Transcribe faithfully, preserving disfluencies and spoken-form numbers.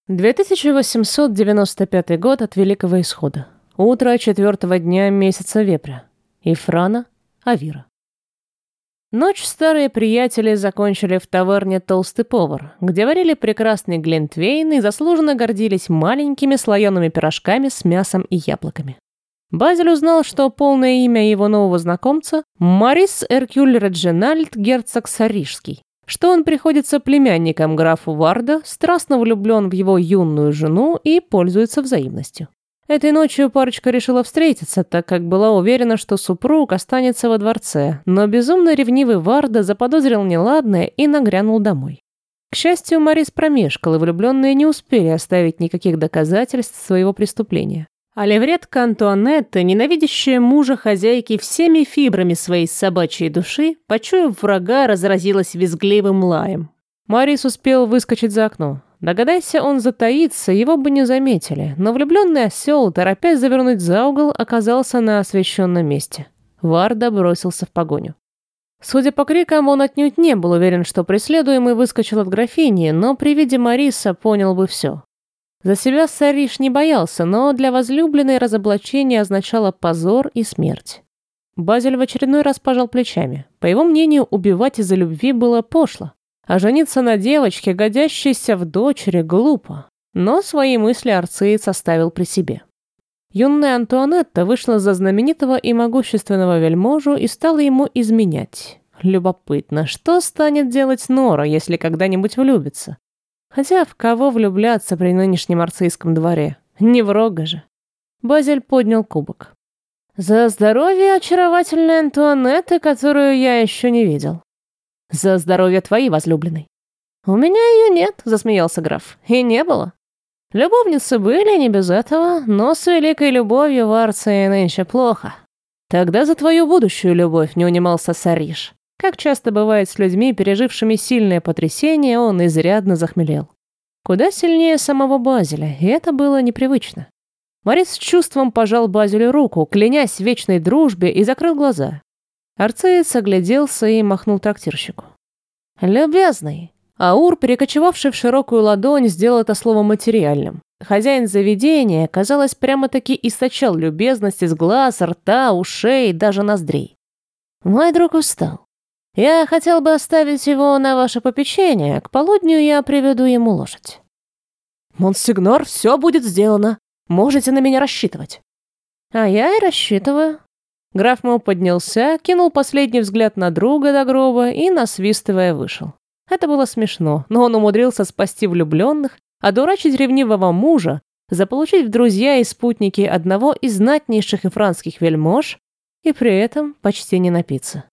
две тысячи восемьсот девяносто пятый год от Великого Исхода. Утро четвертого дня месяца Вепря. Ифрана, Авира. Ночь старые приятели закончили в таверне «Толстый повар», где варили прекрасный глинтвейн и заслуженно гордились маленькими слоеными пирожками с мясом и яблоками. Базиль узнал, что полное имя его нового знакомца – Марис Эркюль Реджинальд, герцог Сарижский, что он приходится племянником графу Варда, страстно влюблен в его юную жену и пользуется взаимностью. Этой ночью парочка решила встретиться, так как была уверена, что супруг останется во дворце, но безумно ревнивый Варда заподозрил неладное и нагрянул домой. К счастью, Марис промешкал, и влюбленные не успели оставить никаких доказательств своего преступления. А левретка Антуанетта, ненавидящая мужа хозяйки всеми фибрами своей собачьей души, почуяв врага, разразилась визгливым лаем. Марис успел выскочить за окно. Догадайся он затаиться, его бы не заметили, но влюбленный осел, торопясь завернуть за угол, оказался на освещенном месте. Варда бросился в погоню. Судя по крикам, он отнюдь не был уверен, что преследуемый выскочил от графини, но при виде Мариса понял бы все. За себя Сариш не боялся, но для возлюбленной разоблачение означало позор и смерть. Базиль в очередной раз пожал плечами. По его мнению, убивать из-за любви было пошло, а жениться на девочке, годящейся в дочери, глупо. Но свои мысли арциец оставил при себе. Юная Антуанетта вышла за знаменитого и могущественного вельможу и стала ему изменять. Любопытно, что станет делать Нора, если когда-нибудь влюбится? Хотя в кого влюбляться при нынешнем арцийском дворе? Не в Рога же. Базиль поднял кубок. «За здоровье очаровательной Антуанетты, которую я еще не видел». «За здоровье твоей возлюбленной». «У меня ее нет», — засмеялся граф. «И не было. Любовницы были не без этого, но с великой любовью в Арции нынче плохо». «Тогда за твою будущую любовь», — не унимался Сариш. Как часто бывает с людьми, пережившими сильное потрясение, он изрядно захмелел. Куда сильнее самого Базиля, и это было непривычно. Марис с чувством пожал Базилю руку, клянясь в вечной дружбе, и закрыл глаза. Арциец огляделся и махнул трактирщику. «Любезный!» Аур, перекочевавший в широкую ладонь, сделал это слово материальным. Хозяин заведения, казалось, прямо-таки источал любезность из глаз, рта, ушей, даже ноздрей. «Мой друг устал. Я хотел бы оставить его на ваше попечение. К полудню я приведу ему лошадь». «Монсигнор, все будет сделано. Можете на меня рассчитывать». «А я и рассчитываю». Граф Мо поднялся, кинул последний взгляд на друга до гроба и, насвистывая, вышел. Это было смешно, но он умудрился спасти влюбленных, одурачить ревнивого мужа, заполучить в друзья и спутники одного из знатнейших ифранских вельмож и при этом почти не напиться.